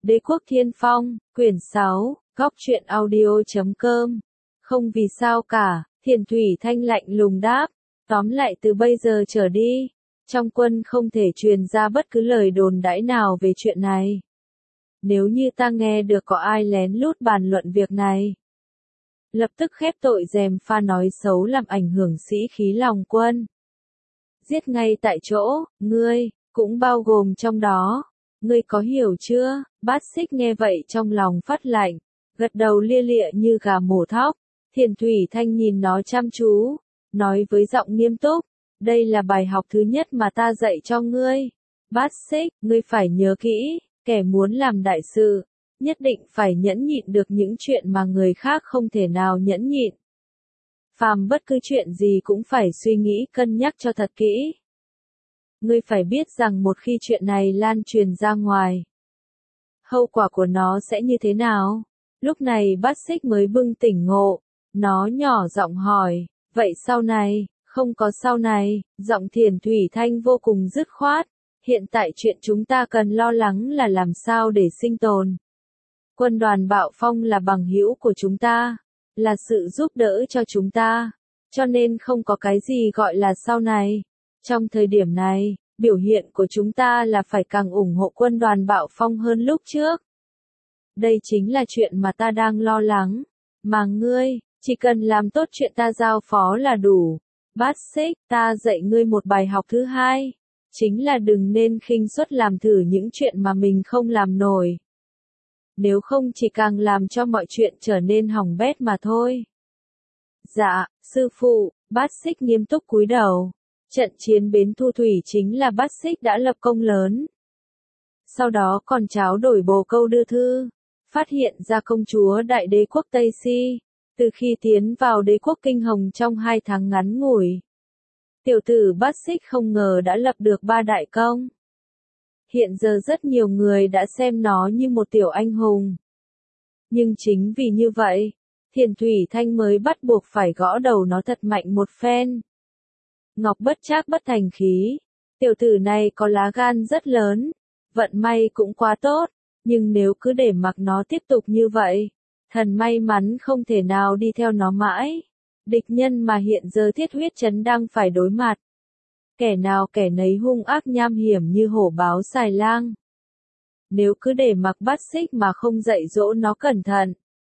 Đế quốc Thiên Phong, quyển 6, góc truyện audio.com. Không vì sao cả, Thiền Thủy Thanh lạnh lùng đáp. Tóm lại từ bây giờ trở đi, trong quân không thể truyền ra bất cứ lời đồn đãi nào về chuyện này. Nếu như ta nghe được có ai lén lút bàn luận việc này, lập tức khép tội gièm pha nói xấu làm ảnh hưởng sĩ khí lòng quân. Giết ngay tại chỗ, ngươi, cũng bao gồm trong đó. Ngươi có hiểu chưa? Bát Xích nghe vậy trong lòng phát lạnh, gật đầu lia lịa như gà mổ thóc. Thiền Thủy Thanh nhìn nó chăm chú, nói với giọng nghiêm túc, đây là bài học thứ nhất mà ta dạy cho ngươi. Bát Xích, ngươi phải nhớ kỹ, kẻ muốn làm đại sự, nhất định phải nhẫn nhịn được những chuyện mà người khác không thể nào nhẫn nhịn. Phàm bất cứ chuyện gì cũng phải suy nghĩ cân nhắc cho thật kỹ. Ngươi phải biết rằng một khi chuyện này lan truyền ra ngoài, hậu quả của nó sẽ như thế nào? Lúc này Bát Xích mới bừng tỉnh ngộ, nó nhỏ giọng hỏi, vậy sau này? Không có sau này, giọng Thiền Thủy Thanh vô cùng dứt khoát. Hiện tại chuyện chúng ta cần lo lắng là làm sao để sinh tồn. Quân đoàn Bạo Phong là bằng hữu của chúng ta, là sự giúp đỡ cho chúng ta, cho nên không có cái gì gọi là sau này. Trong thời điểm này, biểu hiện của chúng ta là phải càng ủng hộ quân đoàn Bạo Phong hơn lúc trước. Đây chính là chuyện mà ta đang lo lắng, mà ngươi, chỉ cần làm tốt chuyện ta giao phó là đủ. Bát Xích, ta dạy ngươi một bài học thứ hai, chính là đừng nên khinh suất làm thử những chuyện mà mình không làm nổi. Nếu không chỉ càng làm cho mọi chuyện trở nên hỏng bét mà thôi. Dạ, sư phụ, Bát Xích nghiêm túc cúi đầu. Trận chiến Bến Thu Thủy chính là Bát Xích đã lập công lớn. Sau đó còn tráo đổi bồ câu đưa thư, phát hiện ra công chúa đại đế quốc Tây Si, từ khi tiến vào đế quốc Kinh Hồng trong 2 tháng ngắn ngủi. Tiểu tử Bát Xích không ngờ đã lập được 3 đại công. Hiện giờ rất nhiều người đã xem nó như một tiểu anh hùng. Nhưng chính vì như vậy, Thiền Thủy Thanh mới bắt buộc phải gõ đầu nó thật mạnh một phen. Ngọc bất trác bất thành khí, tiểu tử này có lá gan rất lớn, vận may cũng quá tốt, nhưng nếu cứ để mặc nó tiếp tục như vậy, thần may mắn không thể nào đi theo nó mãi. Địch nhân mà hiện giờ Thiết Huyết Trấn đang phải đối mặt, kẻ nào kẻ nấy hung ác nham hiểm như hổ báo xài lang. Nếu cứ để mặc Bát Xích mà không dạy dỗ nó cẩn thận,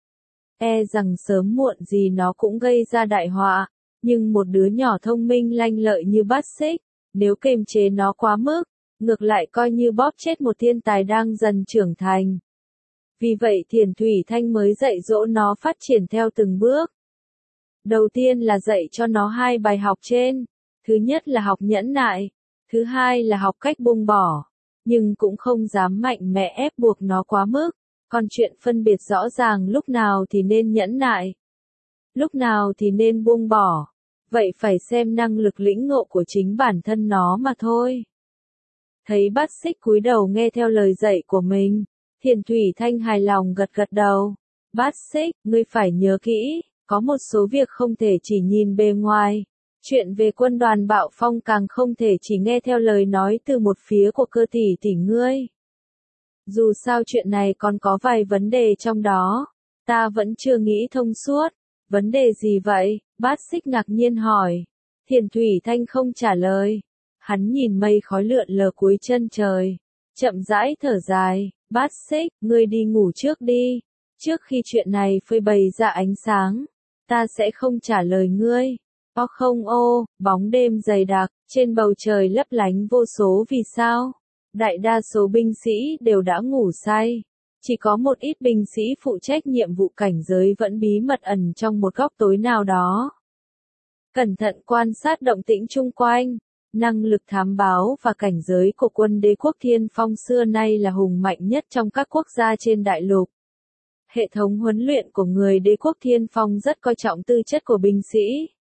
e rằng sớm muộn gì nó cũng gây ra đại họa. Nhưng một đứa nhỏ thông minh lanh lợi như Bát Xích, nếu kiềm chế nó quá mức, ngược lại coi như bóp chết một thiên tài đang dần trưởng thành. Vì vậy Thiền Thủy Thanh mới dạy dỗ nó phát triển theo từng bước. Đầu tiên là dạy cho nó 2 bài học trên. Thứ nhất là học nhẫn nại, thứ hai là học cách buông bỏ, nhưng cũng không dám mạnh mẽ ép buộc nó quá mức. Còn chuyện phân biệt rõ ràng lúc nào thì nên nhẫn nại, lúc nào thì nên buông bỏ, vậy phải xem năng lực lĩnh ngộ của chính bản thân nó mà thôi. Thấy Bát Xích cúi đầu nghe theo lời dạy của mình, Thiền Thủy Thanh hài lòng gật gật đầu. Bát Xích, ngươi phải nhớ kỹ, có một số việc không thể chỉ nhìn bề ngoài. Chuyện về quân đoàn Bạo Phong càng không thể chỉ nghe theo lời nói từ một phía của cơ tỷ ngươi. Dù sao chuyện này còn có vài vấn đề trong đó, ta vẫn chưa nghĩ thông suốt. Vấn đề gì vậy? Bát Xích ngạc nhiên hỏi. Thiền Thủy Thanh không trả lời. Hắn nhìn mây khói lượn lờ cuối chân trời, chậm rãi thở dài. Bát Xích, ngươi đi ngủ trước đi. Trước khi chuyện này phơi bày ra ánh sáng, ta sẽ không trả lời ngươi. Không bóng đêm dày đặc, trên bầu trời lấp lánh vô số vì sao. Đại đa số binh sĩ đều đã ngủ say. Chỉ có một ít binh sĩ phụ trách nhiệm vụ cảnh giới vẫn bí mật ẩn trong một góc tối nào đó. Cẩn thận quan sát động tĩnh chung quanh, năng lực thám báo và cảnh giới của quân đế quốc Thiên Phong xưa nay là hùng mạnh nhất trong các quốc gia trên đại lục. Hệ thống huấn luyện của người đế quốc Thiên Phong rất coi trọng tư chất của binh sĩ.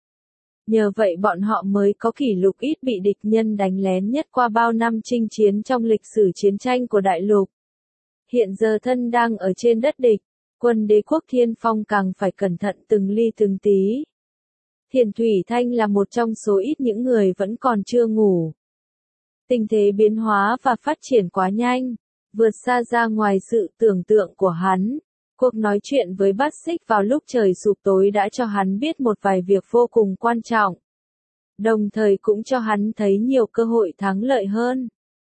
Nhờ vậy bọn họ mới có kỷ lục ít bị địch nhân đánh lén nhất qua bao năm chinh chiến trong lịch sử chiến tranh của đại lục. Hiện giờ thân đang ở trên đất địch, quân đế quốc Thiên Phong càng phải cẩn thận từng ly từng tí. Thiền Thủy Thanh là một trong số ít những người vẫn còn chưa ngủ. Tình thế biến hóa và phát triển quá nhanh, vượt xa ra ngoài sự tưởng tượng của hắn. Cuộc nói chuyện với Bát Xích vào lúc trời sụp tối đã cho hắn biết một vài việc vô cùng quan trọng. Đồng thời cũng cho hắn thấy nhiều cơ hội thắng lợi hơn.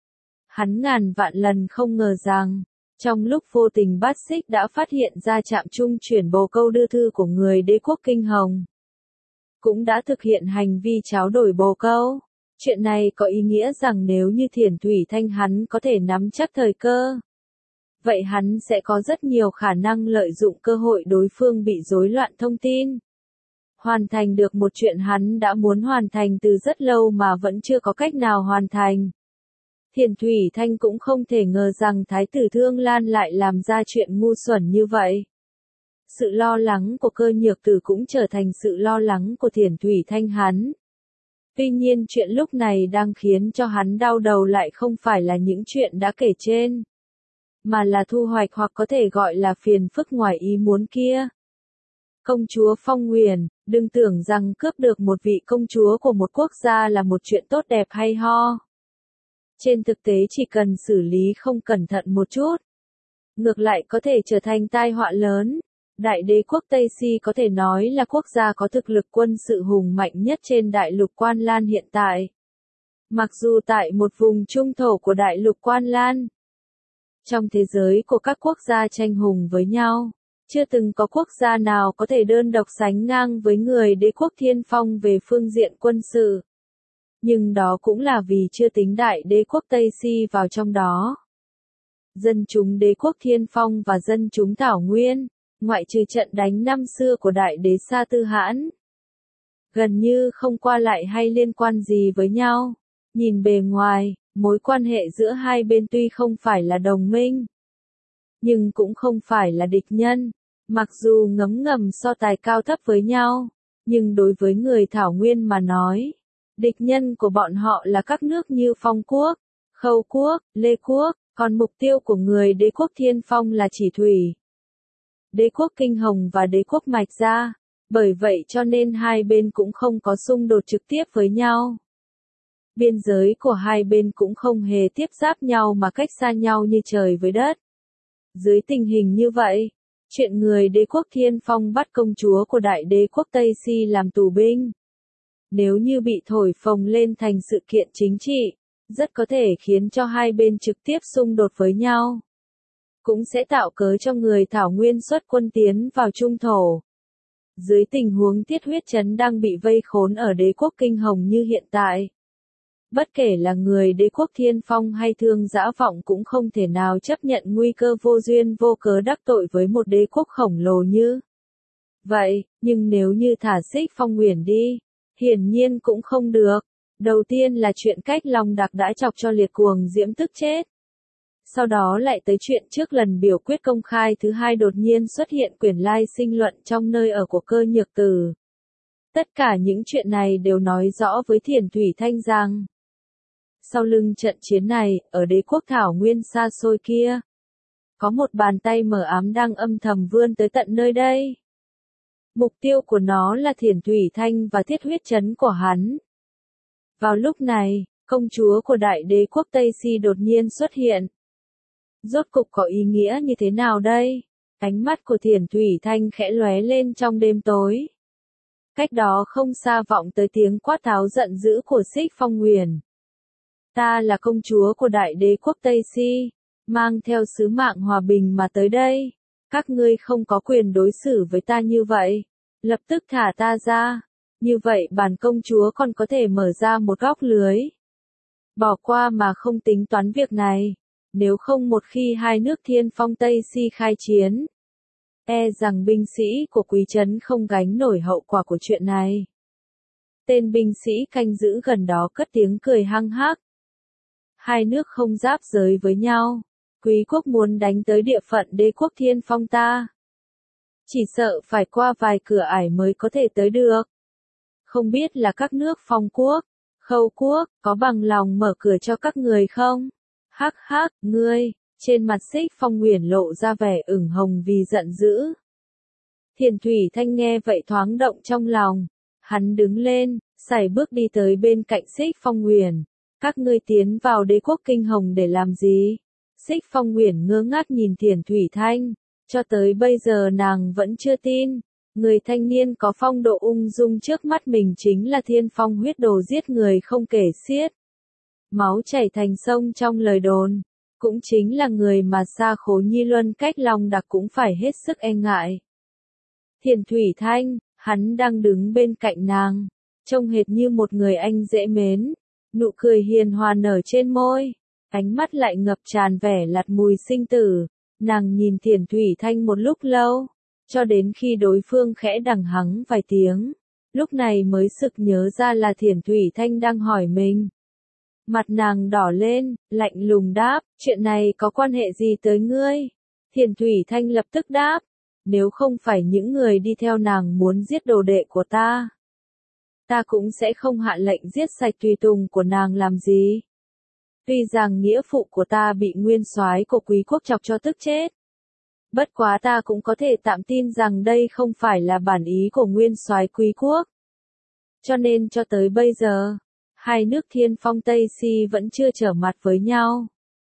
Hắn ngàn vạn lần không ngờ rằng, trong lúc vô tình Bát Xích đã phát hiện ra trạm trung chuyển bồ câu đưa thư của người đế quốc Kinh Hồng. Cũng đã thực hiện hành vi tráo đổi bồ câu. Chuyện này có ý nghĩa rằng nếu như Thiền Thủy Thanh hắn có thể nắm chắc thời cơ, vậy hắn sẽ có rất nhiều khả năng lợi dụng cơ hội đối phương bị rối loạn thông tin. Hoàn thành được một chuyện hắn đã muốn hoàn thành từ rất lâu mà vẫn chưa có cách nào hoàn thành. Thiền Thủy Thanh cũng không thể ngờ rằng Thái tử Thương Lan lại làm ra chuyện ngu xuẩn như vậy. Sự lo lắng của Cơ Nhược Tử cũng trở thành sự lo lắng của Thiền Thủy Thanh hắn. Tuy nhiên chuyện lúc này đang khiến cho hắn đau đầu lại không phải là những chuyện đã kể trên, mà là thu hoạch hoặc có thể gọi là phiền phức ngoài ý muốn kia. Công chúa Phong Huyền, đừng tưởng rằng cướp được một vị công chúa của một quốc gia là một chuyện tốt đẹp hay ho. Trên thực tế chỉ cần xử lý không cẩn thận một chút, ngược lại có thể trở thành tai họa lớn. Đại đế quốc Tây Si có thể nói là quốc gia có thực lực quân sự hùng mạnh nhất trên đại lục Quan Lan hiện tại. Mặc dù tại một vùng trung thổ của đại lục Quan Lan, trong thế giới của các quốc gia tranh hùng với nhau, chưa từng có quốc gia nào có thể đơn độc sánh ngang với người đế quốc Thiên Phong về phương diện quân sự. Nhưng đó cũng là vì chưa tính đại đế quốc Tây Si vào trong đó. Dân chúng đế quốc Thiên Phong và dân chúng Thảo Nguyên, ngoại trừ trận đánh năm xưa của đại đế Sa Tư Hãn, gần như không qua lại hay liên quan gì với nhau. Nhìn bề ngoài, mối quan hệ giữa hai bên tuy không phải là đồng minh, nhưng cũng không phải là địch nhân. Mặc dù ngấm ngầm so tài cao thấp với nhau, nhưng đối với người Thảo Nguyên mà nói, địch nhân của bọn họ là các nước như Phong Quốc, Khâu Quốc, Lê Quốc, còn mục tiêu của người đế quốc Thiên Phong là Chỉ Thủy, đế quốc Kinh Hồng và đế quốc Mạch Gia. Bởi vậy cho nên hai bên cũng không có xung đột trực tiếp với nhau. Biên giới của hai bên cũng không hề tiếp giáp nhau mà cách xa nhau như trời với đất. Dưới tình hình như vậy, chuyện người đế quốc Thiên Phong bắt công chúa của đại đế quốc Tây Si làm tù binh, nếu như bị thổi phồng lên thành sự kiện chính trị, rất có thể khiến cho hai bên trực tiếp xung đột với nhau. Cũng sẽ tạo cớ cho người Thảo Nguyên xuất quân tiến vào Trung Thổ. Dưới tình huống Thiết Huyết Trấn đang bị vây khốn ở đế quốc Kinh Hồng như hiện tại, bất kể là người đế quốc Thiên Phong hay Thương Dã Vọng cũng không thể nào chấp nhận nguy cơ vô duyên vô cớ đắc tội với một đế quốc khổng lồ như vậy. Nhưng nếu như thả Xích Phong Huyền đi, hiển nhiên cũng không được. Đầu tiên là chuyện cách Long Đặc đã chọc cho Liệt Cuồng Diễm tức chết. Sau đó lại tới chuyện trước lần biểu quyết công khai thứ hai đột nhiên xuất hiện quyển lai sinh luận trong nơi ở của Cơ Nhược Tử. Tất cả những chuyện này đều nói rõ với Thiền Thủy Thanh rằng, sau lưng trận chiến này, ở đế quốc Thảo Nguyên xa xôi kia, có một bàn tay mờ ám đang âm thầm vươn tới tận nơi đây. Mục tiêu của nó là Thiền Thủy Thanh và Thiết Huyết Trấn của hắn. Vào lúc này, công chúa của đại đế quốc Tây Si đột nhiên xuất hiện. Rốt cục có ý nghĩa như thế nào đây? Ánh mắt của Thiền Thủy Thanh khẽ lóe lên trong đêm tối. Cách đó không xa vọng tới tiếng quát tháo giận dữ của Xích Phong Huyền. Ta là công chúa của đại đế quốc Tây Si, mang theo sứ mạng hòa bình mà tới đây. Các ngươi không có quyền đối xử với ta như vậy. Lập tức thả ta ra. Như vậy bản công chúa còn có thể mở ra một góc lưới. Bỏ qua mà không tính toán việc này. Nếu không một khi hai nước Thiên Phong Tây Si khai chiến, e rằng binh sĩ của Quý Trấn không gánh nổi hậu quả của chuyện này. Tên binh sĩ canh giữ gần đó cất tiếng cười hăng hắc. Hai nước không giáp giới với nhau. Quý quốc muốn đánh tới địa phận đế quốc Thiên Phong ta, chỉ sợ phải qua vài cửa ải mới có thể tới được. Không biết là các nước Phong Quốc, Khâu Quốc, có bằng lòng mở cửa cho các người không? Hắc hắc, ngươi, trên mặt Xích Phong Huyền lộ ra vẻ ửng hồng vì giận dữ. Thiền Thủy Thanh nghe vậy thoáng động trong lòng. Hắn đứng lên, sải bước đi tới bên cạnh Xích Phong Huyền. Các ngươi tiến vào đế quốc Kinh Hồng để làm gì? Xích Phong Uyển ngơ ngác nhìn Thiền Thủy Thanh, cho tới bây giờ nàng vẫn chưa tin, người thanh niên có phong độ ung dung trước mắt mình chính là thiên phong huyết đồ giết người không kể xiết. Máu chảy thành sông trong lời đồn, cũng chính là người mà Sa Khố Nhi Luân cách lòng đặc cũng phải hết sức e ngại. Thiền Thủy Thanh, hắn đang đứng bên cạnh nàng, trông hệt như một người anh dễ mến, nụ cười hiền hòa nở trên môi, ánh mắt lại ngập tràn vẻ lạt mùi sinh tử. Nàng nhìn Thiền Thủy Thanh một lúc lâu, cho đến khi đối phương khẽ đằng hắng vài tiếng, lúc này mới sực nhớ ra là Thiền Thủy Thanh đang hỏi mình. Mặt nàng đỏ lên, lạnh lùng đáp, chuyện này có quan hệ gì tới ngươi? Thiền Thủy Thanh lập tức đáp, nếu không phải những người đi theo nàng muốn giết đồ đệ của ta cũng sẽ không hạ lệnh giết sạch tùy tùng của nàng làm gì. Tuy rằng nghĩa phụ của ta bị nguyên soái của Quý quốc chọc cho tức chết. Bất quá ta cũng có thể tạm tin rằng đây không phải là bản ý của nguyên soái Quý quốc. Cho nên cho tới bây giờ, hai nước Thiên Phong Tây Si vẫn chưa trở mặt với nhau.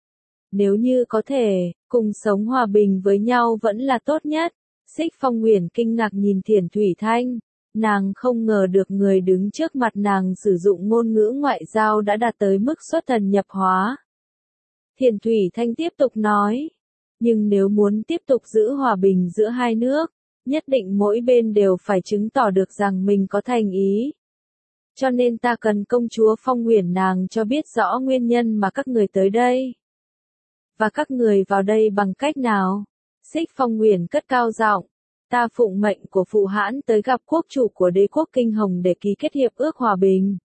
Nếu như có thể, cùng sống hòa bình với nhau vẫn là tốt nhất. Xích Phong Uyển kinh ngạc nhìn Thiền Thủy Thanh, nàng không ngờ được người đứng trước mặt nàng sử dụng ngôn ngữ ngoại giao đã đạt tới mức xuất thần nhập hóa. Thiền Thủy Thanh tiếp tục nói, nhưng nếu muốn tiếp tục giữ hòa bình giữa hai nước, nhất định mỗi bên đều phải chứng tỏ được rằng mình có thành ý. Cho nên ta cần công chúa Phong Uyển nàng cho biết rõ nguyên nhân mà các người tới đây. Và các người vào đây bằng cách nào? Xích Phong Uyển cất cao giọng, ta phụng mệnh của phụ hãn tới gặp quốc chủ của đế quốc Kinh Hồng để ký kết hiệp ước hòa bình.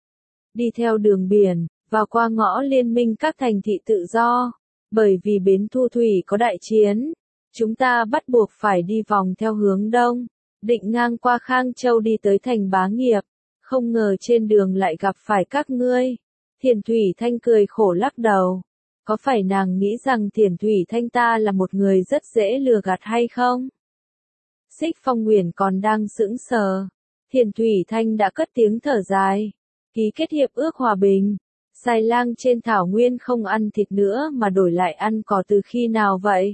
Đi theo đường biển, vào qua ngõ liên minh các thành thị tự do, bởi vì bến Thu Thủy có đại chiến, chúng ta bắt buộc phải đi vòng theo hướng đông, định ngang qua Khang Châu đi tới thành Bá Nghiệp, không ngờ trên đường lại gặp phải các ngươi. Thiền Thủy Thanh cười khổ lắc đầu, có phải nàng nghĩ rằng Thiền Thủy Thanh ta là một người rất dễ lừa gạt hay không? Xích Phong Uyển còn đang sững sờ, Thiền Thủy Thanh đã cất tiếng thở dài, ký kết hiệp ước hòa bình. Xài lang trên thảo nguyên không ăn thịt nữa mà đổi lại ăn cỏ từ khi nào vậy?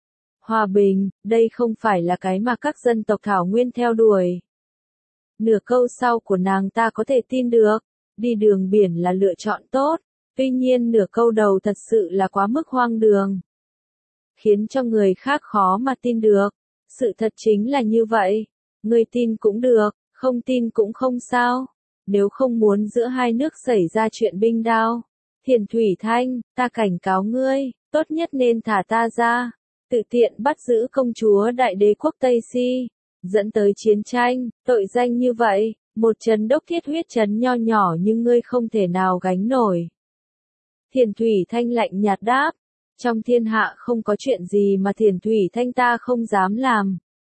Hòa bình, đây không phải là cái mà các dân tộc thảo nguyên theo đuổi. Nửa câu sau của nàng ta có thể tin được, đi đường biển là lựa chọn tốt, tuy nhiên nửa câu đầu thật sự là quá mức hoang đường. Khiến cho người khác khó mà tin được, sự thật chính là như vậy, người tin cũng được, không tin cũng không sao. Nếu không muốn giữa hai nước xảy ra chuyện binh đao, Thiền Thủy Thanh, ta cảnh cáo ngươi, tốt nhất nên thả ta ra, tự tiện bắt giữ công chúa đại đế quốc Tây Si, dẫn tới chiến tranh, tội danh như vậy, một trấn đốc thiết huyết trấn nho nhỏ nhưng ngươi không thể nào gánh nổi. Thiền Thủy Thanh lạnh nhạt đáp, trong thiên hạ không có chuyện gì mà Thiền Thủy Thanh ta không dám làm.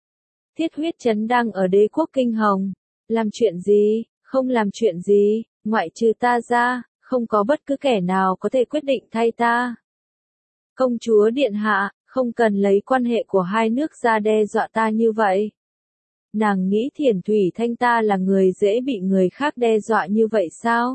Thiết huyết trấn đang ở đế quốc Kinh Hồng, làm chuyện gì? Không làm chuyện gì, ngoại trừ ta ra, không có bất cứ kẻ nào có thể quyết định thay ta. Công chúa điện hạ, không cần lấy quan hệ của hai nước ra đe dọa ta như vậy. Nàng nghĩ Thiền Thủy Thanh ta là người dễ bị người khác đe dọa như vậy sao?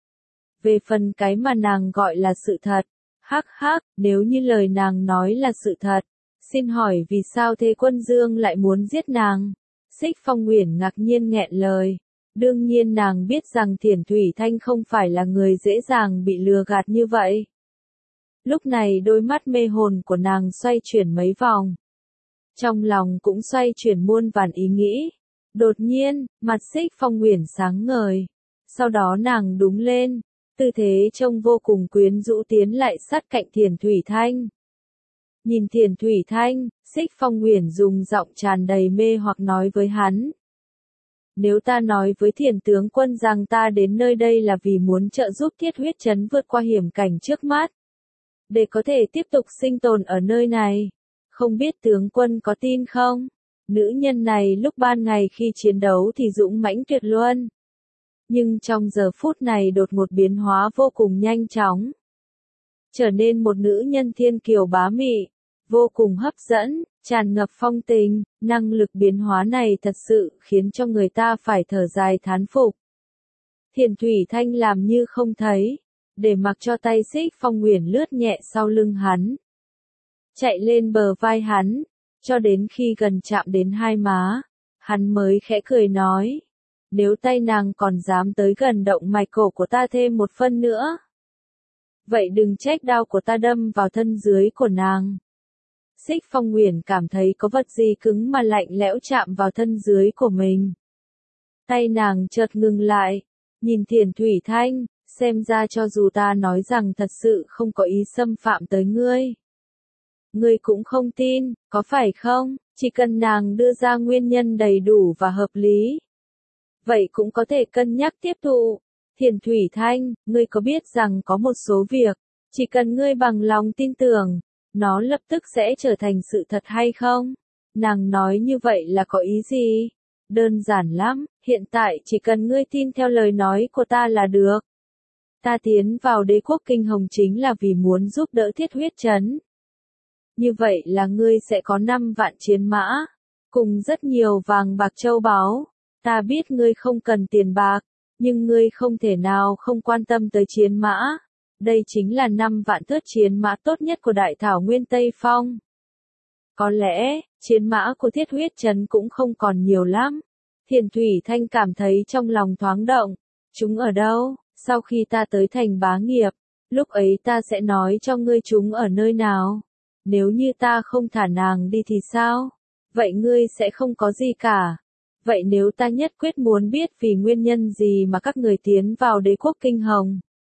Về phần cái mà nàng gọi là sự thật, hắc hắc, nếu như lời nàng nói là sự thật, xin hỏi vì sao Thế Quân Dương lại muốn giết nàng? Xích Phong Uyển ngạc nhiên nghẹn lời. Đương nhiên nàng biết rằng Thiền Thủy Thanh không phải là người dễ dàng bị lừa gạt như vậy. Lúc này đôi mắt mê hồn của nàng xoay chuyển mấy vòng. Trong lòng cũng xoay chuyển muôn vàn ý nghĩ. Đột nhiên, mặt Xích Phong Uyển sáng ngời. Sau đó nàng đúng lên, tư thế trông vô cùng quyến rũ tiến lại sát cạnh Thiền Thủy Thanh. Nhìn Thiền Thủy Thanh, Xích Phong Uyển dùng giọng tràn đầy mê hoặc nói với hắn. Nếu ta nói với Thiền tướng quân rằng ta đến nơi đây là vì muốn trợ giúp Thiết huyết trấn vượt qua hiểm cảnh trước mắt, để có thể tiếp tục sinh tồn ở nơi này, không biết tướng quân có tin không? Nữ nhân này lúc ban ngày khi chiến đấu thì dũng mãnh tuyệt luân, nhưng trong giờ phút này đột ngột biến hóa vô cùng nhanh chóng, trở nên một nữ nhân thiên kiều bá mị, vô cùng hấp dẫn, tràn ngập phong tình, năng lực biến hóa này thật sự khiến cho người ta phải thở dài thán phục. Thiền Thủy Thanh làm như không thấy, để mặc cho tay Xích Phong Nguyền lướt nhẹ sau lưng hắn. Chạy lên bờ vai hắn, cho đến khi gần chạm đến hai má, hắn mới khẽ cười nói. Nếu tay nàng còn dám tới gần động mạch cổ của ta thêm một phân nữa, vậy đừng trách đao của ta đâm vào thân dưới của nàng. Xích Phong Nguyền cảm thấy có vật gì cứng mà lạnh lẽo chạm vào thân dưới của mình. Tay nàng chợt ngừng lại, nhìn Thiền Thủy Thanh, xem ra cho dù ta nói rằng thật sự không có ý xâm phạm tới ngươi, ngươi cũng không tin, có phải không? Chỉ cần nàng đưa ra nguyên nhân đầy đủ và hợp lý, vậy cũng có thể cân nhắc tiếp thụ. Thiền Thủy Thanh, ngươi có biết rằng có một số việc, chỉ cần ngươi bằng lòng tin tưởng, nó lập tức sẽ trở thành sự thật hay không? Nàng nói như vậy là có ý gì? Đơn giản lắm, hiện tại chỉ cần ngươi tin theo lời nói của ta là được. Ta tiến vào Đế quốc Kinh Hồng chính là vì muốn giúp đỡ Thiết Huyết Trấn. Như vậy là ngươi sẽ có 5 vạn chiến mã, cùng rất nhiều vàng bạc châu báu. Ta biết ngươi không cần tiền bạc, nhưng ngươi không thể nào không quan tâm tới chiến mã. Đây chính là 5 vạn thớt chiến mã tốt nhất của Đại Thảo Nguyên Tây Phong. Có lẽ, chiến mã của Thiết Huyết Trấn cũng không còn nhiều lắm. Thiền Thủy Thanh cảm thấy trong lòng thoáng động. Chúng ở đâu? Sau khi ta tới thành Bá Nghiệp, lúc ấy ta sẽ nói cho ngươi chúng ở nơi nào. Nếu như ta không thả nàng đi thì sao? Vậy ngươi sẽ không có gì cả. Vậy nếu ta nhất quyết muốn biết vì nguyên nhân gì mà các người tiến vào Đế quốc Kinh Hồng?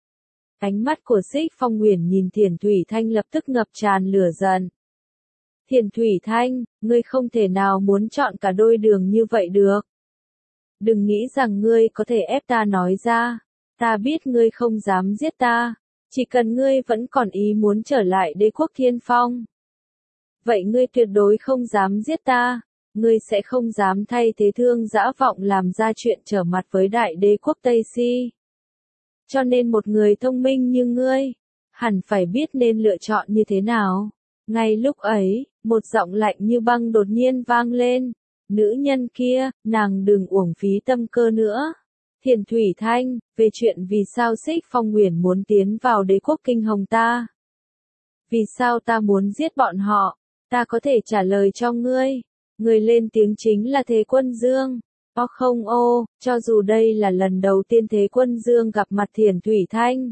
Ánh mắt của Xích Phong Nguyền nhìn Thiền Thủy Thanh lập tức ngập tràn lửa giận. Thiền Thủy Thanh, ngươi không thể nào muốn chọn cả đôi đường như vậy được. Đừng nghĩ rằng ngươi có thể ép ta nói ra. Ta biết ngươi không dám giết ta. Chỉ cần ngươi vẫn còn ý muốn trở lại Đế quốc Thiên Phong. Vậy ngươi tuyệt đối không dám giết ta. Ngươi sẽ không dám thay thế Thương Dã Vọng làm ra chuyện trở mặt với Đại Đế quốc Tây Si. Cho nên một người thông minh như ngươi, hẳn phải biết nên lựa chọn như thế nào. Ngay lúc ấy, một giọng lạnh như băng đột nhiên vang lên. Nữ nhân kia, nàng đừng uổng phí tâm cơ nữa. Thiền Thủy Thanh, về chuyện vì sao Xích Phong Nguyền muốn tiến vào Đế quốc Kinh Hồng ta. Vì sao ta muốn giết bọn họ, ta có thể trả lời cho ngươi. Người lên tiếng chính là Thế Quân Dương. Không cho dù đây là lần đầu tiên Thế Quân Dương gặp mặt Thiền Thủy Thanh,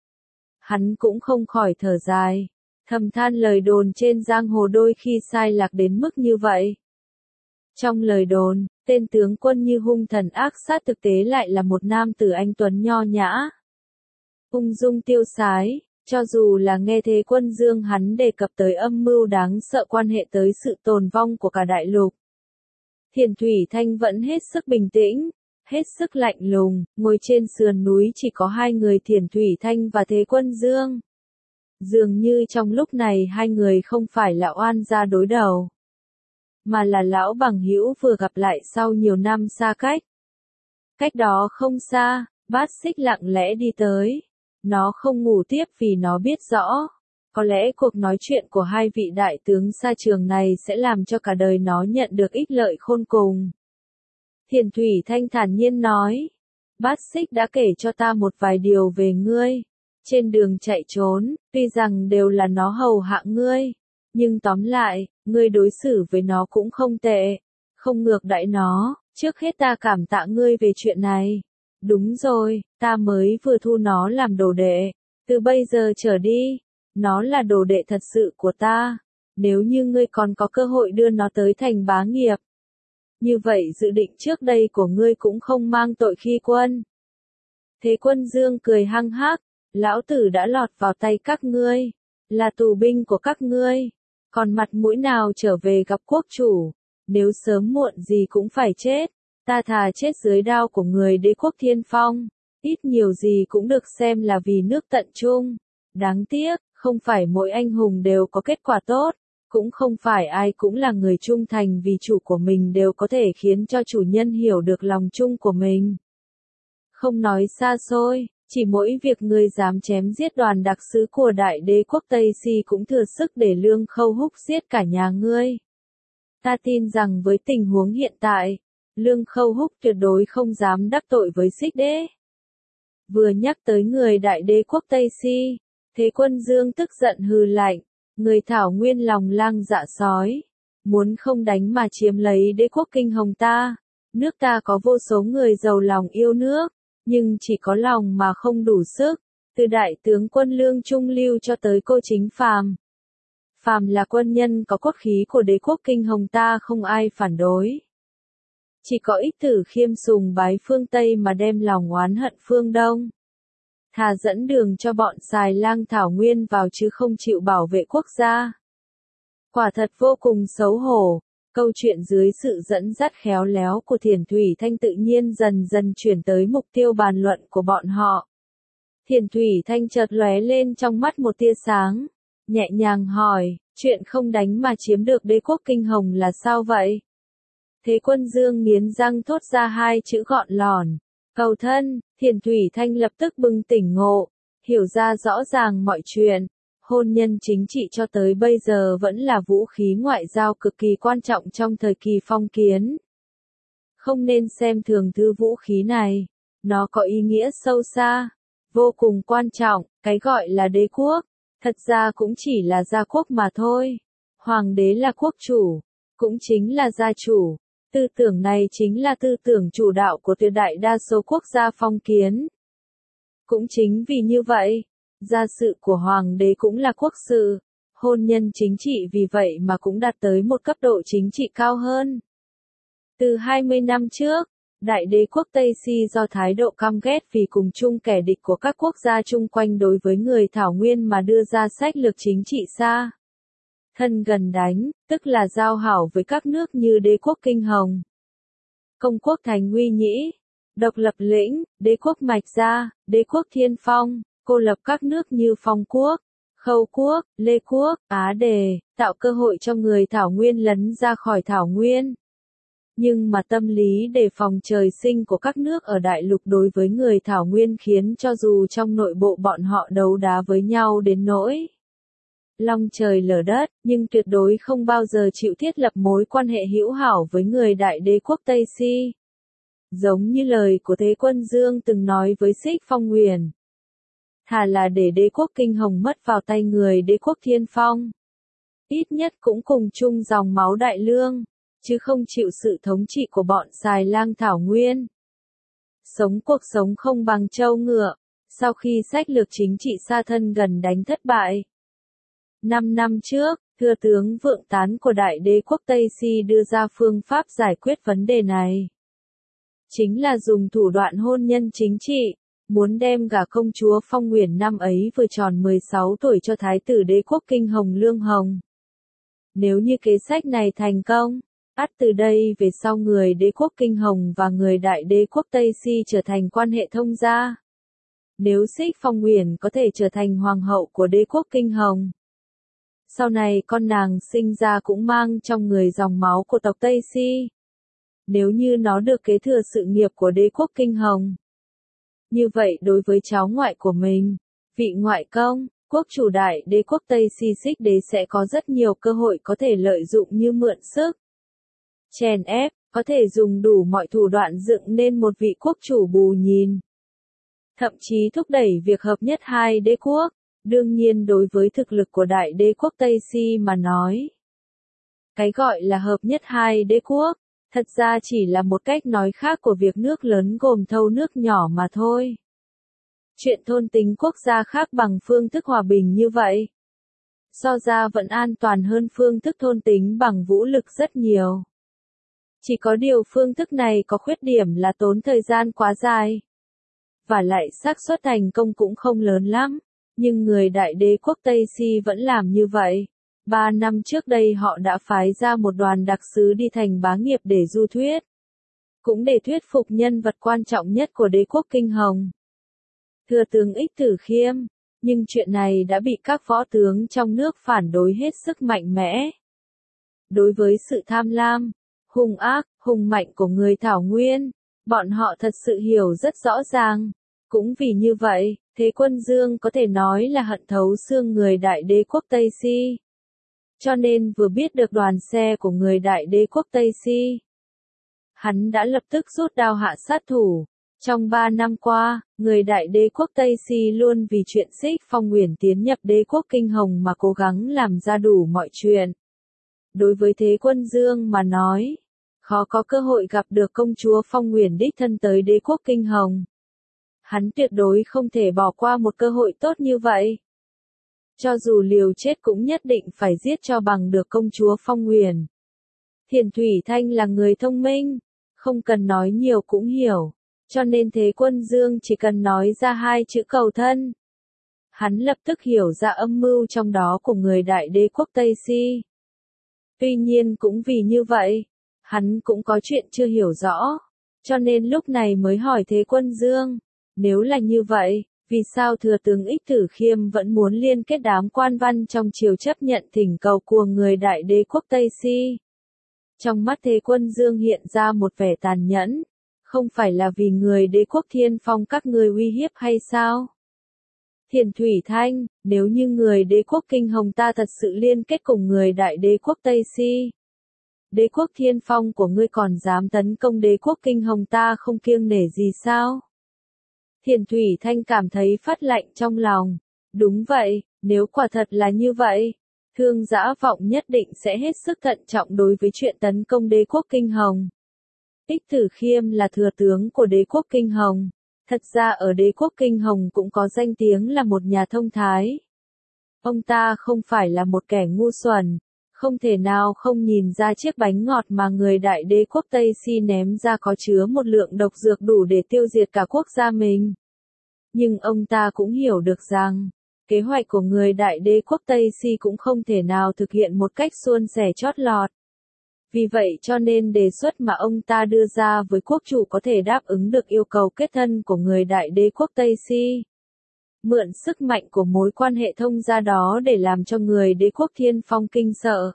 hắn cũng không khỏi thở dài, thầm than lời đồn trên giang hồ đôi khi sai lạc đến mức như vậy. Trong lời đồn, tên tướng quân như hung thần ác sát thực tế lại là một nam tử anh tuấn nho nhã, ung dung tiêu sái. Cho dù là nghe Thế Quân Dương hắn đề cập tới âm mưu đáng sợ quan hệ tới sự tồn vong của cả đại lục, Thiền Thủy Thanh vẫn hết sức bình tĩnh, hết sức lạnh lùng, ngồi trên sườn núi chỉ có hai người Thiền Thủy Thanh và Thế Quân Dương. Dường như trong lúc này hai người không phải là oan gia đối đầu, mà là lão bằng hữu vừa gặp lại sau nhiều năm xa cách. Cách đó không xa, Bát Xích lặng lẽ đi tới. Nó không ngủ tiếp vì nó biết rõ, có lẽ cuộc nói chuyện của hai vị đại tướng xa trường này sẽ làm cho cả đời nó nhận được ích lợi khôn cùng. Thiền Thủy Thanh thản nhiên nói, Bát Xích đã kể cho ta một vài điều về ngươi. Trên đường chạy trốn, tuy rằng đều là nó hầu hạ ngươi, nhưng tóm lại, ngươi đối xử với nó cũng không tệ, không ngược đãi nó. Trước hết ta cảm tạ ngươi về chuyện này. Đúng rồi, ta mới vừa thu nó làm đồ đệ. Từ bây giờ trở đi, nó là đồ đệ thật sự của ta. Nếu như ngươi còn có cơ hội đưa nó tới thành Bá Nghiệp, như vậy dự định trước đây của ngươi cũng không mang tội khi quân. Thế Quân Dương cười hăng hắc, lão tử đã lọt vào tay các ngươi, là tù binh của các ngươi, còn mặt mũi nào trở về gặp quốc chủ, nếu sớm muộn gì cũng phải chết. Ta thà chết dưới đao của người Đế quốc Thiên Phong, ít nhiều gì cũng được xem là vì nước tận trung. Đáng tiếc, không phải mỗi anh hùng đều có kết quả tốt, cũng không phải ai cũng là người trung thành vì chủ của mình đều có thể khiến cho chủ nhân hiểu được lòng chung của mình. Không nói xa xôi, chỉ mỗi việc ngươi dám chém giết đoàn đặc sứ của Đại Đế quốc Tây Si cũng thừa sức để Lương Khâu Húc giết cả nhà ngươi. Ta tin rằng với tình huống hiện tại, Lương Khâu Húc tuyệt đối không dám đắc tội với Xích Đế. Vừa nhắc tới người đại đế quốc Tây Si, Thế Quân Dương tức giận hừ lạnh, người thảo nguyên lòng lang dạ sói, muốn không đánh mà chiếm lấy đế quốc Kinh Hồng ta. Nước ta có vô số người giàu lòng yêu nước, nhưng chỉ có lòng mà không đủ sức, từ đại tướng quân Lương Trung Lưu cho tới cô chính phàm. Phàm là quân nhân có cốt khí của đế quốc Kinh Hồng ta không ai phản đối. Chỉ có ít tử khiêm sùng bái phương Tây mà đem lòng oán hận phương Đông. Thà dẫn đường cho bọn xài lang thảo nguyên vào chứ không chịu bảo vệ quốc gia. Quả thật vô cùng xấu hổ. Câu chuyện dưới sự dẫn dắt khéo léo của Thiền Thủy Thanh tự nhiên dần dần chuyển tới mục tiêu bàn luận của bọn họ. Thiền Thủy Thanh chợt lóe lên trong mắt một tia sáng, nhẹ nhàng hỏi, chuyện không đánh mà chiếm được đế quốc Kinh Hồng là sao vậy? Thế Quân Dương nghiến răng thốt ra hai chữ gọn lỏn, cầu thân. Thiền Thủy Thanh lập tức bừng tỉnh ngộ, hiểu ra rõ ràng mọi chuyện. Hôn nhân chính trị cho tới bây giờ vẫn là vũ khí ngoại giao cực kỳ quan trọng trong thời kỳ phong kiến. Không nên xem thường thứ vũ khí này, nó có ý nghĩa sâu xa, vô cùng quan trọng. Cái gọi là đế quốc, thật ra cũng chỉ là gia quốc mà thôi. Hoàng đế là quốc chủ, cũng chính là gia chủ. Tư tưởng này chính là tư tưởng chủ đạo của tuyệt đại đa số quốc gia phong kiến. Cũng chính vì như vậy, gia sự của hoàng đế cũng là quốc sự, hôn nhân chính trị vì vậy mà cũng đạt tới một cấp độ chính trị cao hơn. Từ 20 năm trước, đại đế quốc Tây Si do thái độ căm ghét vì cùng chung kẻ địch của các quốc gia chung quanh đối với người Thảo Nguyên mà đưa ra sách lược chính trị xa thân gần đánh, tức là giao hảo với các nước như đế quốc Kinh Hồng, Công quốc Thành Nguy Nhĩ, Độc Lập Lĩnh, đế quốc Mạch Gia, đế quốc Thiên Phong, cô lập các nước như Phong Quốc, Khâu Quốc, Lê Quốc, Á Đề, tạo cơ hội cho người Thảo Nguyên lấn ra khỏi Thảo Nguyên. Nhưng mà tâm lý đề phòng trời sinh của các nước ở đại lục đối với người Thảo Nguyên khiến cho dù trong nội bộ bọn họ đấu đá với nhau đến nỗi long trời lở đất, nhưng tuyệt đối không bao giờ chịu thiết lập mối quan hệ hữu hảo với người đại đế quốc Tây Si. Giống như lời của Thế Quân Dương từng nói với Xích Phong Nguyền. Thà là để đế quốc Kinh Hồng mất vào tay người đế quốc Thiên Phong. Ít nhất cũng cùng chung dòng máu đại lương, chứ không chịu sự thống trị của bọn xài lang thảo nguyên. Sống cuộc sống không bằng trâu ngựa, sau khi sách lược chính trị xa thân gần đánh thất bại. 5 năm trước, Thừa tướng Vượng Tán của Đại đế quốc Tây Si đưa ra phương pháp giải quyết vấn đề này. Chính là dùng thủ đoạn hôn nhân chính trị, muốn đem gả công chúa Phong Nguyền năm ấy vừa tròn 16 tuổi cho Thái tử đế quốc Kinh Hồng Lương Hồng. Nếu như kế sách này thành công, ắt từ đây về sau người đế quốc Kinh Hồng và người đại đế quốc Tây Si trở thành quan hệ thông gia. Nếu Xích Phong Nguyền có thể trở thành hoàng hậu của đế quốc Kinh Hồng, sau này con nàng sinh ra cũng mang trong người dòng máu của tộc Tây Si. Nếu như nó được kế thừa sự nghiệp của đế quốc Kinh Hồng, như vậy đối với cháu ngoại của mình, vị ngoại công, quốc chủ đại đế quốc Tây Si Xích đế sẽ có rất nhiều cơ hội có thể lợi dụng như mượn sức, chèn ép, có thể dùng đủ mọi thủ đoạn dựng nên một vị quốc chủ bù nhìn. Thậm chí thúc đẩy việc hợp nhất hai đế quốc. Đương nhiên đối với thực lực của đại đế quốc Tây Si mà nói, cái gọi là hợp nhất hai đế quốc, thật ra chỉ là một cách nói khác của việc nước lớn gồm thâu nước nhỏ mà thôi. Chuyện thôn tính quốc gia khác bằng phương thức hòa bình như vậy, so ra vẫn an toàn hơn phương thức thôn tính bằng vũ lực rất nhiều. Chỉ có điều phương thức này có khuyết điểm là tốn thời gian quá dài, và lại xác suất thành công cũng không lớn lắm. Nhưng người đại đế quốc Tây Si vẫn làm như vậy. 3 năm trước đây họ đã phái ra một đoàn đặc sứ đi thành bá nghiệp để du thuyết. Cũng để thuyết phục nhân vật quan trọng nhất của đế quốc Kinh Hồng, Thừa tướng Ích Tử Khiêm. Nhưng chuyện này đã bị các võ tướng trong nước phản đối hết sức mạnh mẽ. Đối với sự tham lam, hung ác, hùng mạnh của người Thảo Nguyên, bọn họ thật sự hiểu rất rõ ràng. Cũng vì như vậy, Thế Quân Dương có thể nói là hận thấu xương người đại đế quốc Tây Si. Cho nên vừa biết được đoàn xe của người đại đế quốc Tây Si, hắn đã lập tức rút đao hạ sát thủ, Trong 3 năm qua, người đại đế quốc Tây Si luôn vì chuyện Xích Phong Uyển tiến nhập đế quốc Kinh Hồng mà cố gắng làm ra đủ mọi chuyện. Đối với Thế Quân Dương mà nói, khó có cơ hội gặp được công chúa Phong Uyển đích thân tới đế quốc Kinh Hồng. Hắn tuyệt đối không thể bỏ qua một cơ hội tốt như vậy. Cho dù liều chết cũng nhất định phải giết cho bằng được công chúa Phong Uyển. Thiền Thủy Thanh là người thông minh, không cần nói nhiều cũng hiểu, cho nên Thế Quân Dương chỉ cần nói ra 2 chữ cầu thân. Hắn lập tức hiểu ra âm mưu trong đó của người đại đế quốc Tây Si. Tuy nhiên cũng vì như vậy, hắn cũng có chuyện chưa hiểu rõ, cho nên lúc này mới hỏi Thế Quân Dương, nếu là như vậy, vì sao thừa tướng Ích Tử Khiêm vẫn muốn liên kết đám quan văn trong triều chấp nhận thỉnh cầu của người đại đế quốc Tây Si? Trong mắt Thế Quân Dương hiện ra một vẻ tàn nhẫn, không phải là vì người đế quốc Thiên Phong các ngươi uy hiếp hay sao? Thiền Thủy Thanh, nếu như người đế quốc Kinh Hồng ta thật sự liên kết cùng người đại đế quốc Tây Si, đế quốc Thiên Phong của ngươi còn dám tấn công đế quốc Kinh Hồng ta không kiêng nể gì sao? Thiền Thủy Thanh cảm thấy phát lạnh trong lòng. Đúng vậy, nếu quả thật là như vậy, Thương Dã Vọng nhất định sẽ hết sức thận trọng đối với chuyện tấn công đế quốc Kinh Hồng. Ích Tử Khiêm là thừa tướng của đế quốc Kinh Hồng. Thật ra ở đế quốc Kinh Hồng cũng có danh tiếng là một nhà thông thái. Ông ta không phải là một kẻ ngu xuẩn, không thể nào không nhìn ra chiếc bánh ngọt mà người đại đế quốc Tây Si ném ra có chứa một lượng độc dược đủ để tiêu diệt cả quốc gia mình. Nhưng ông ta cũng hiểu được rằng, kế hoạch của người đại đế quốc Tây Si cũng không thể nào thực hiện một cách suôn sẻ chót lọt. Vì vậy cho nên đề xuất mà ông ta đưa ra với quốc chủ có thể đáp ứng được yêu cầu kết thân của người đại đế quốc Tây Si. Mượn sức mạnh của mối quan hệ thông gia đó để làm cho người đế quốc Thiên Phong kinh sợ.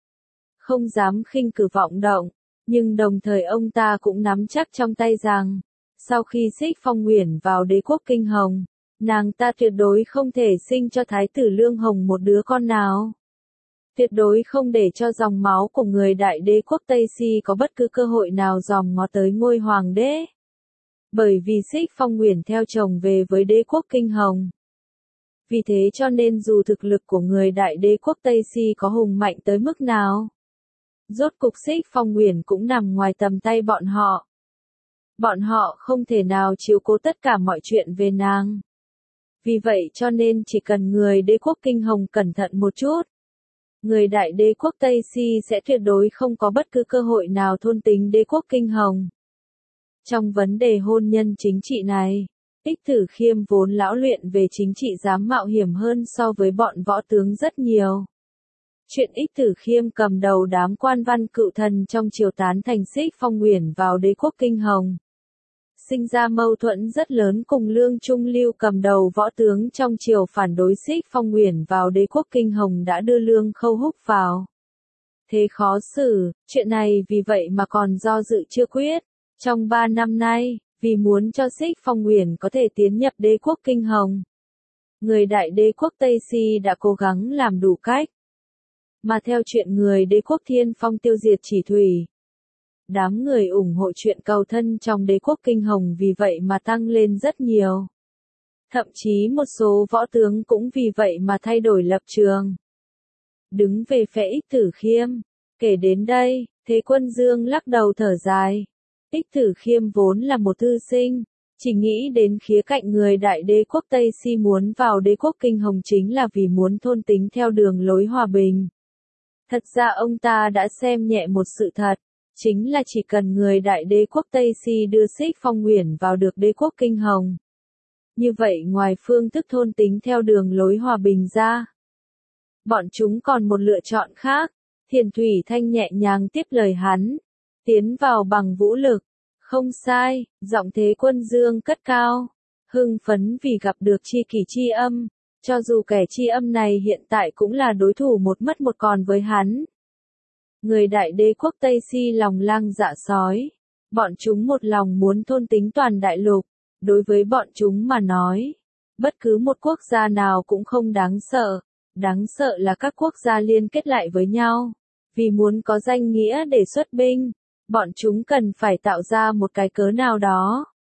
Không dám khinh cử vọng động, nhưng đồng thời ông ta cũng nắm chắc trong tay rằng, sau khi Xích Phong Uyển vào đế quốc Kinh Hồng, nàng ta tuyệt đối không thể sinh cho Thái tử Lương Hồng một đứa con nào. Tuyệt đối không để cho dòng máu của người đại đế quốc Tây Si có bất cứ cơ hội nào dòm ngó tới ngôi hoàng đế. Bởi vì Xích Phong Uyển theo chồng về với đế quốc Kinh Hồng. Vì thế cho nên dù thực lực của người đại đế quốc Tây Si có hùng mạnh tới mức nào, rốt cục Xích Phong Uyển cũng nằm ngoài tầm tay bọn họ. Bọn họ không thể nào chiếu cố tất cả mọi chuyện về nàng. Vì vậy cho nên chỉ cần người đế quốc Kinh Hồng cẩn thận một chút, người đại đế quốc Tây Si sẽ tuyệt đối không có bất cứ cơ hội nào thôn tính đế quốc Kinh Hồng. Trong vấn đề hôn nhân chính trị này, Ích Tử Khiêm vốn lão luyện về chính trị dám mạo hiểm hơn so với bọn võ tướng rất nhiều. Chuyện Ích Tử Khiêm cầm đầu đám quan văn cựu thần trong triều tán thành Xích Phong Uyển vào đế quốc Kinh Hồng, sinh ra mâu thuẫn rất lớn cùng Lương Trung Lưu cầm đầu võ tướng trong triều phản đối Xích Phong Uyển vào đế quốc Kinh Hồng đã đưa Lương Khâu Húc vào. Thế khó xử, chuyện này vì vậy mà còn do dự chưa quyết. Trong 3 năm nay, vì muốn cho Xích Phong Uyển có thể tiến nhập đế quốc Kinh Hồng, người đại đế quốc Tây Si đã cố gắng làm đủ cách. Mà theo chuyện người đế quốc Thiên Phong tiêu diệt Chỉ Thủy, đám người ủng hộ chuyện cầu thân trong đế quốc Kinh Hồng vì vậy mà tăng lên rất nhiều. Thậm chí một số võ tướng cũng vì vậy mà thay đổi lập trường. Đứng về phe Ích Tử Khiêm, kể đến đây, Thế Quân Dương lắc đầu thở dài. Ích Tử Khiêm vốn là một thư sinh, chỉ nghĩ đến khía cạnh người đại đế quốc Tây Si muốn vào đế quốc Kinh Hồng chính là vì muốn thôn tính theo đường lối hòa bình. Thật ra ông ta đã xem nhẹ một sự thật, chính là chỉ cần người đại đế quốc Tây Si đưa Xích Phong Uyển vào được đế quốc Kinh Hồng. Như vậy ngoài phương thức thôn tính theo đường lối hòa bình ra, bọn chúng còn một lựa chọn khác. Thiền Thủy Thanh nhẹ nhàng tiếp lời hắn. Tiến vào bằng vũ lực. Không sai, giọng Thế Quân Dương cất cao. Hưng phấn vì gặp được tri kỷ tri âm. Cho dù kẻ tri âm này hiện tại cũng là đối thủ một mất một còn với hắn. Người đại đế quốc Tây Si lòng lang dạ sói. Bọn chúng một lòng muốn thôn tính toàn đại lục. Đối với bọn chúng mà nói, bất cứ một quốc gia nào cũng không đáng sợ. Đáng sợ là các quốc gia liên kết lại với nhau. Vì muốn có danh nghĩa để xuất binh, bọn chúng cần phải tạo ra một cái cớ nào đó,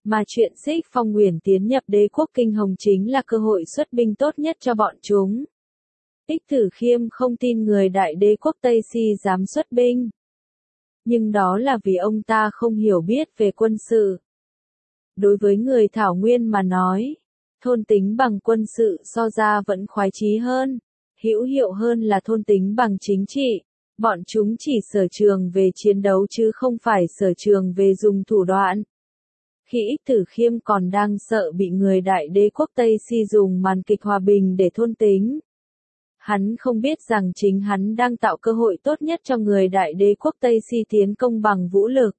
Mà chuyện Xích Phong Uyển tiến nhập đế quốc Kinh Hồng chính là cơ hội xuất binh tốt nhất cho bọn chúng. Ích Tử Khiêm không tin người đại đế quốc Tây Si dám xuất binh. Nhưng đó là vì ông ta không hiểu biết về quân sự. Đối với người Thảo Nguyên mà nói, thôn tính bằng quân sự so ra vẫn khoái chí hơn, hữu hiệu hơn là thôn tính bằng chính trị. Bọn chúng chỉ sở trường về chiến đấu chứ không phải sở trường về dùng thủ đoạn. Khi Ích Tử Khiêm còn đang sợ bị người đại đế quốc Tây Si dùng màn kịch hòa bình để thôn tính. Hắn không biết rằng chính hắn đang tạo cơ hội tốt nhất cho người đại đế quốc Tây Si tiến công bằng vũ lực.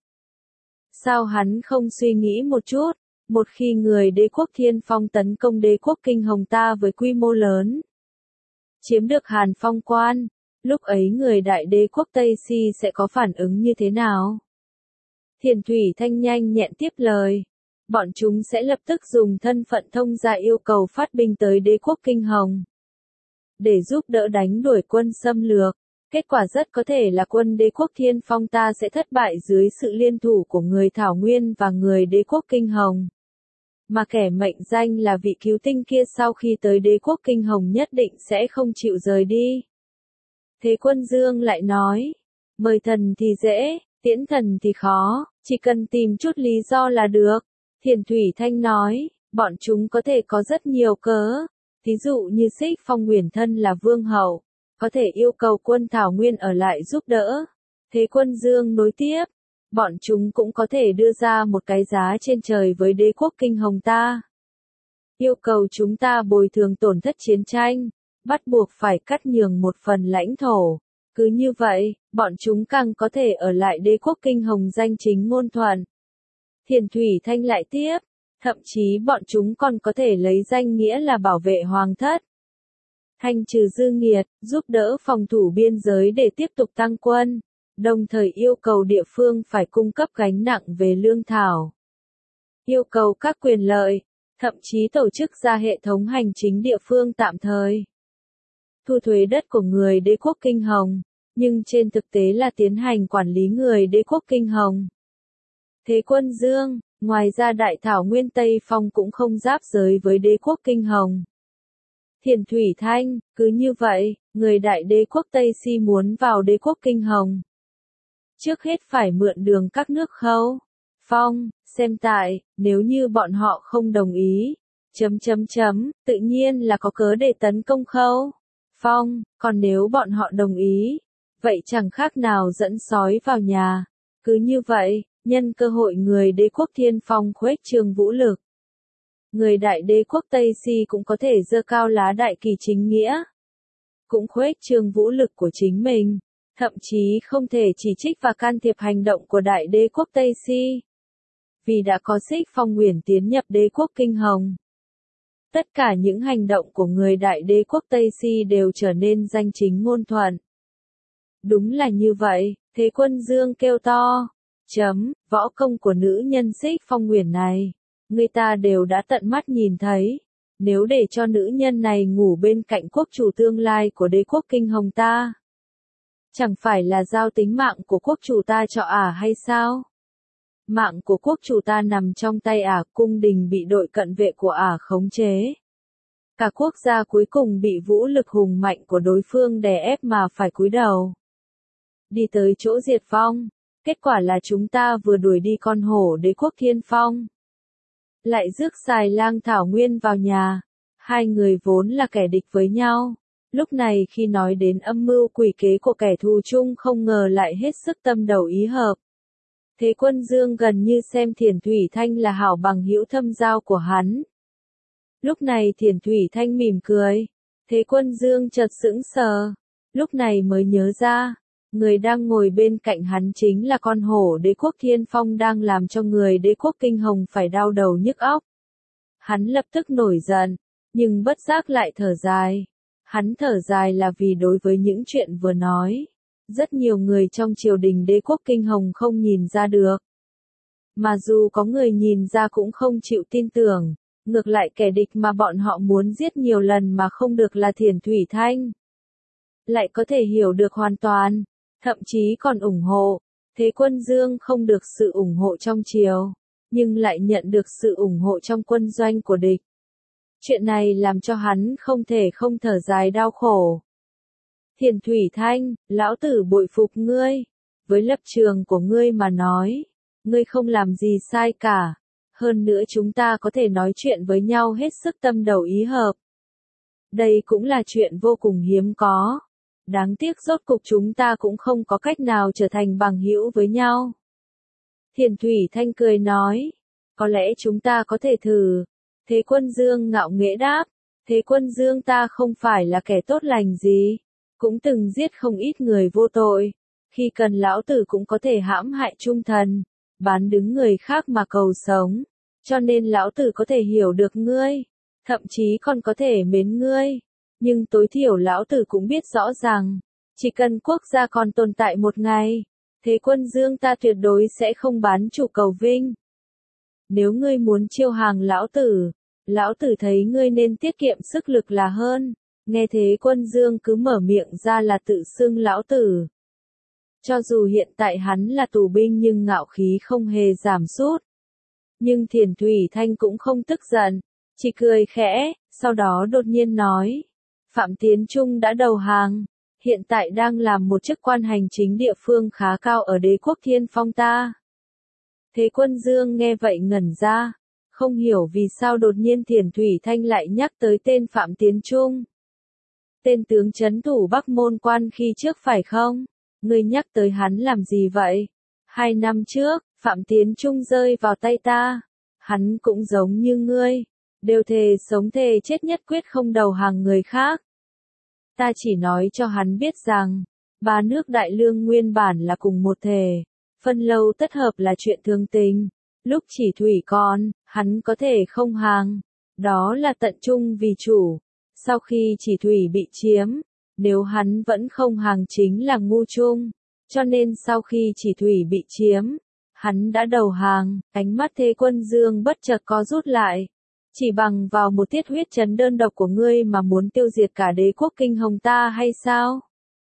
Sao hắn không suy nghĩ một chút, một khi người đế quốc Thiên Phong tấn công đế quốc Kinh Hồng ta với quy mô lớn, chiếm được Hàn Phong quan, lúc ấy người đại đế quốc Tây Si sẽ có phản ứng như thế nào? Thiền Thủy Thanh nhanh nhẹn tiếp lời. Bọn chúng sẽ lập tức dùng thân phận thông gia yêu cầu phát binh tới đế quốc Kinh Hồng. Để giúp đỡ đánh đuổi quân xâm lược. Kết quả rất có thể là quân đế quốc Thiên Phong ta sẽ thất bại dưới sự liên thủ của người Thảo Nguyên và người đế quốc Kinh Hồng. Mà kẻ mệnh danh là vị cứu tinh kia sau khi tới đế quốc Kinh Hồng nhất định sẽ không chịu rời đi. Thế Quân Dương lại nói, mời thần thì dễ, tiễn thần thì khó, chỉ cần tìm chút lý do là được. Thiền Thủy Thanh nói, bọn chúng có thể có rất nhiều cớ, ví dụ như Xích Phong Uyển thân là vương hậu, có thể yêu cầu quân Thảo Nguyên ở lại giúp đỡ. Thế Quân Dương nối tiếp, bọn chúng cũng có thể đưa ra một cái giá trên trời với đế quốc Kinh Hồng ta. Yêu cầu chúng ta bồi thường tổn thất chiến tranh, bắt buộc phải cắt nhường một phần lãnh thổ. Cứ như vậy, bọn chúng càng có thể ở lại đế quốc Kinh Hồng danh chính ngôn thuận. Thiền Thủy Thanh lại tiếp, thậm chí bọn chúng còn có thể lấy danh nghĩa là bảo vệ hoàng thất. Thanh trừ dư nghiệt, giúp đỡ phòng thủ biên giới để tiếp tục tăng quân, đồng thời yêu cầu địa phương phải cung cấp gánh nặng về lương thảo. Yêu cầu các quyền lợi, thậm chí tổ chức ra hệ thống hành chính địa phương tạm thời. Thu thuế đất của người đế quốc Kinh Hồng, nhưng trên thực tế là tiến hành quản lý người đế quốc Kinh Hồng. Thế Quân Dương, ngoài ra Đại Thảo Nguyên Tây Phong cũng không giáp giới với đế quốc Kinh Hồng. Thiền Thủy Thanh, cứ như vậy, người đại đế quốc Tây Si muốn vào đế quốc Kinh Hồng. Trước hết phải mượn đường các nước Khâu, Phong, xem tại, nếu như bọn họ không đồng ý, tự nhiên là có cớ để tấn công Khâu, Phong, còn nếu bọn họ đồng ý, vậy chẳng khác nào dẫn sói vào nhà. Cứ như vậy, nhân cơ hội người đế quốc Thiên Phong khuếch trương vũ lực. Người đại đế quốc Tây Si cũng có thể giơ cao lá đại kỳ chính nghĩa. Cũng khuếch trương vũ lực của chính mình, thậm chí không thể chỉ trích và can thiệp hành động của đại đế quốc Tây Si. Vì đã có Xích Phong Uyển tiến nhập đế quốc Kinh Hồng. Tất cả những hành động của người đại đế quốc Tây Si đều trở nên danh chính ngôn thuận. Đúng là như vậy, Thế Quân Dương kêu to. Võ công của nữ nhân Xích Phong Uyển này, người ta đều đã tận mắt nhìn thấy. Nếu để cho nữ nhân này ngủ bên cạnh quốc chủ tương lai của đế quốc Kinh Hồng ta, chẳng phải là giao tính mạng của quốc chủ ta cho ả hay sao? Mạng của quốc chủ ta nằm trong tay ả, cung đình bị đội cận vệ của ả khống chế. Cả quốc gia cuối cùng bị vũ lực hùng mạnh của đối phương đè ép mà phải cúi đầu. Đi tới chỗ diệt vong, kết quả là chúng ta vừa đuổi đi con hổ đế quốc Thiên Phong. Lại rước Xài Lang Thảo Nguyên vào nhà, hai người vốn là kẻ địch với nhau. Lúc này khi nói đến âm mưu quỷ kế của kẻ thù chung không ngờ lại hết sức tâm đầu ý hợp. Thế Quân Dương gần như xem Thiền Thủy Thanh là hảo bằng hữu thâm giao của hắn. Lúc này Thiền Thủy Thanh mỉm cười. Thế Quân Dương chợt sững sờ. Lúc này mới nhớ ra, người đang ngồi bên cạnh hắn chính là con hổ đế quốc Thiên Phong đang làm cho người đế quốc Kinh Hồng phải đau đầu nhức óc. Hắn lập tức nổi giận, nhưng bất giác lại thở dài. Hắn thở dài là vì đối với những chuyện vừa nói, rất nhiều người trong triều đình đế quốc Kinh Hồng không nhìn ra được. Mà dù có người nhìn ra cũng không chịu tin tưởng, ngược lại kẻ địch mà bọn họ muốn giết nhiều lần mà không được là Thiền Thủy Thanh. Lại có thể hiểu được hoàn toàn, thậm chí còn ủng hộ. Thế Quân Dương không được sự ủng hộ trong triều, nhưng lại nhận được sự ủng hộ trong quân doanh của địch. Chuyện này làm cho hắn không thể không thở dài đau khổ. Thiền Thủy Thanh, lão tử bội phục ngươi. Với lập trường của ngươi mà nói, ngươi không làm gì sai cả. Hơn nữa chúng ta có thể nói chuyện với nhau hết sức tâm đầu ý hợp. Đây cũng là chuyện vô cùng hiếm có. Đáng tiếc rốt cục chúng ta cũng không có cách nào trở thành bằng hữu với nhau. Thiền Thủy Thanh cười nói, có lẽ chúng ta có thể thử. Thế Quân Dương ngạo nghễ đáp, Thế Quân Dương ta không phải là kẻ tốt lành gì, cũng từng giết không ít người vô tội. Khi cần lão tử cũng có thể hãm hại trung thần, bán đứng người khác mà cầu sống. Cho nên lão tử có thể hiểu được ngươi, thậm chí còn có thể mến ngươi. Nhưng tối thiểu lão tử cũng biết rõ rằng, chỉ cần quốc gia còn tồn tại một ngày, Thế Quân Dương ta tuyệt đối sẽ không bán chủ cầu vinh. Nếu ngươi muốn chiêu hàng lão tử thấy ngươi nên tiết kiệm sức lực là hơn. Nghe Thế Quân Dương cứ mở miệng ra là tự xưng lão tử. Cho dù hiện tại hắn là tù binh nhưng ngạo khí không hề giảm sút. Nhưng Thiền Thủy Thanh cũng không tức giận, chỉ cười khẽ, sau đó đột nhiên nói. Phạm Tiến Trung đã đầu hàng, hiện tại đang làm một chức quan hành chính địa phương khá cao ở đế quốc Thiên Phong ta. Thế Quân Dương nghe vậy ngẩn ra, không hiểu vì sao đột nhiên Thiền Thủy Thanh lại nhắc tới tên Phạm Tiến Trung. Tên tướng trấn thủ Bắc Môn Quan khi trước phải không? Ngươi nhắc tới hắn làm gì vậy? 2 năm trước, Phạm Tiến Trung rơi vào tay ta. Hắn cũng giống như ngươi, đều thề sống thề chết nhất quyết không đầu hàng người khác. Ta chỉ nói cho hắn biết rằng, 3 nước Đại Lương nguyên bản là cùng một thể, phân lâu tất hợp là chuyện thường tình. Lúc chỉ thủy còn, hắn có thể không hàng, đó là tận trung vì chủ. Sau khi chỉ thủy bị chiếm, nếu hắn vẫn không hàng chính là ngu trung. Cho nên sau khi chỉ thủy bị chiếm, hắn đã đầu hàng. Ánh mắt Thế Quân Dương bất chợt co rút lại. Chỉ bằng vào một tiết huyết chấn đơn độc của ngươi mà muốn tiêu diệt cả đế quốc Kinh Hồng ta hay sao?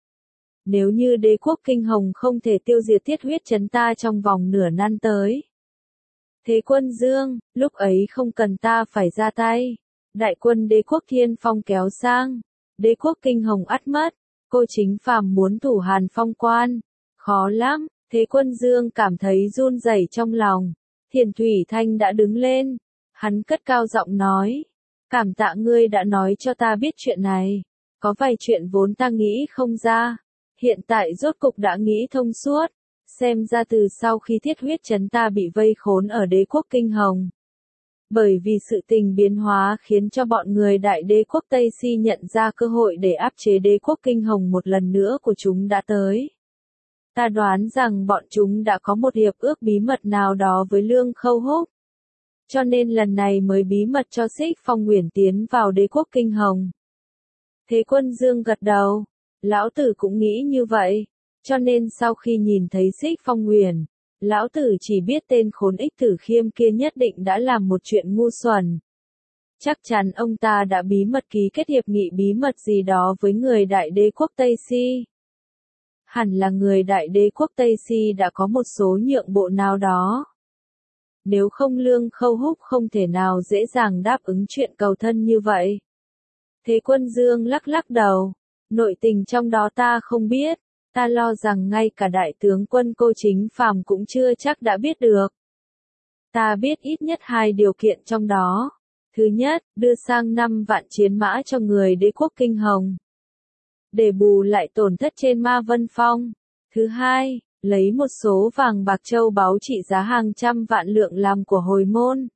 Nếu như đế quốc Kinh Hồng không thể tiêu diệt tiết huyết chấn ta trong vòng nửa năm tới. Thế Quân Dương, lúc ấy không cần ta phải ra tay. Đại quân đế quốc Thiên Phong kéo sang. Đế quốc Kinh Hồng ắt mất. Cô Chính Phàm muốn thủ Hàn Phong Quan. Khó lắm. Thế Quân Dương cảm thấy run rẩy trong lòng. Thiền Thủy Thanh đã đứng lên. Hắn cất cao giọng nói. Cảm tạ ngươi đã nói cho ta biết chuyện này. Có vài chuyện vốn ta nghĩ không ra. Hiện tại rốt cục đã nghĩ thông suốt. Xem ra từ sau khi thiết huyết chấn ta bị vây khốn ở đế quốc Kinh Hồng. Bởi vì sự tình biến hóa khiến cho bọn người đại đế quốc Tây Si nhận ra cơ hội để áp chế đế quốc Kinh Hồng một lần nữa của chúng đã tới. Ta đoán rằng bọn chúng đã có một hiệp ước bí mật nào đó với Lương Khâu Húc. Cho nên lần này mới bí mật cho Xích Phong Uyển tiến vào đế quốc Kinh Hồng. Thế Quân Dương gật đầu. Lão tử cũng nghĩ như vậy. Cho nên sau khi nhìn thấy Xích Phong Uyển, lão tử chỉ biết tên khốn ích Tử Khiêm kia nhất định đã làm một chuyện ngu xuẩn. Chắc chắn ông ta đã bí mật ký kết hiệp nghị bí mật gì đó với người đại đế quốc Tây Si. Hẳn là người đại đế quốc Tây Si đã có một số nhượng bộ nào đó. Nếu không Lương Khâu Húc không thể nào dễ dàng đáp ứng chuyện cầu thân như vậy. Thế Quân Dương lắc lắc đầu. Nội tình trong đó ta không biết. Ta lo rằng ngay cả đại tướng quân Cô Chính Phàm cũng chưa chắc đã biết được. Ta biết ít nhất 2 điều kiện trong đó. Thứ nhất, đưa sang 5 vạn chiến mã cho người đế quốc Kinh Hồng. Để bù lại tổn thất trên Ma Vân Phong. Thứ hai, lấy một số vàng bạc châu báu trị giá hàng trăm vạn lượng làm của hồi môn.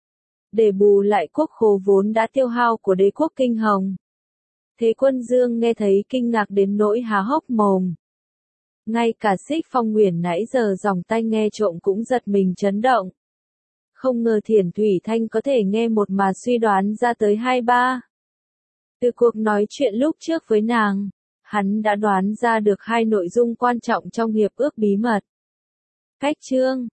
Để bù lại quốc khố vốn đã tiêu hao của đế quốc Kinh Hồng. Thế Quân Dương nghe thấy kinh ngạc đến nỗi há hốc mồm. Ngay cả Xích Phong Uyển nãy giờ dòng tai nghe trộm cũng giật mình chấn động. Không ngờ Thiền Thủy Thanh có thể nghe một mà suy đoán ra tới 2-3. Từ cuộc nói chuyện lúc trước với nàng, hắn đã đoán ra được 2 nội dung quan trọng trong hiệp ước bí mật. Cách chương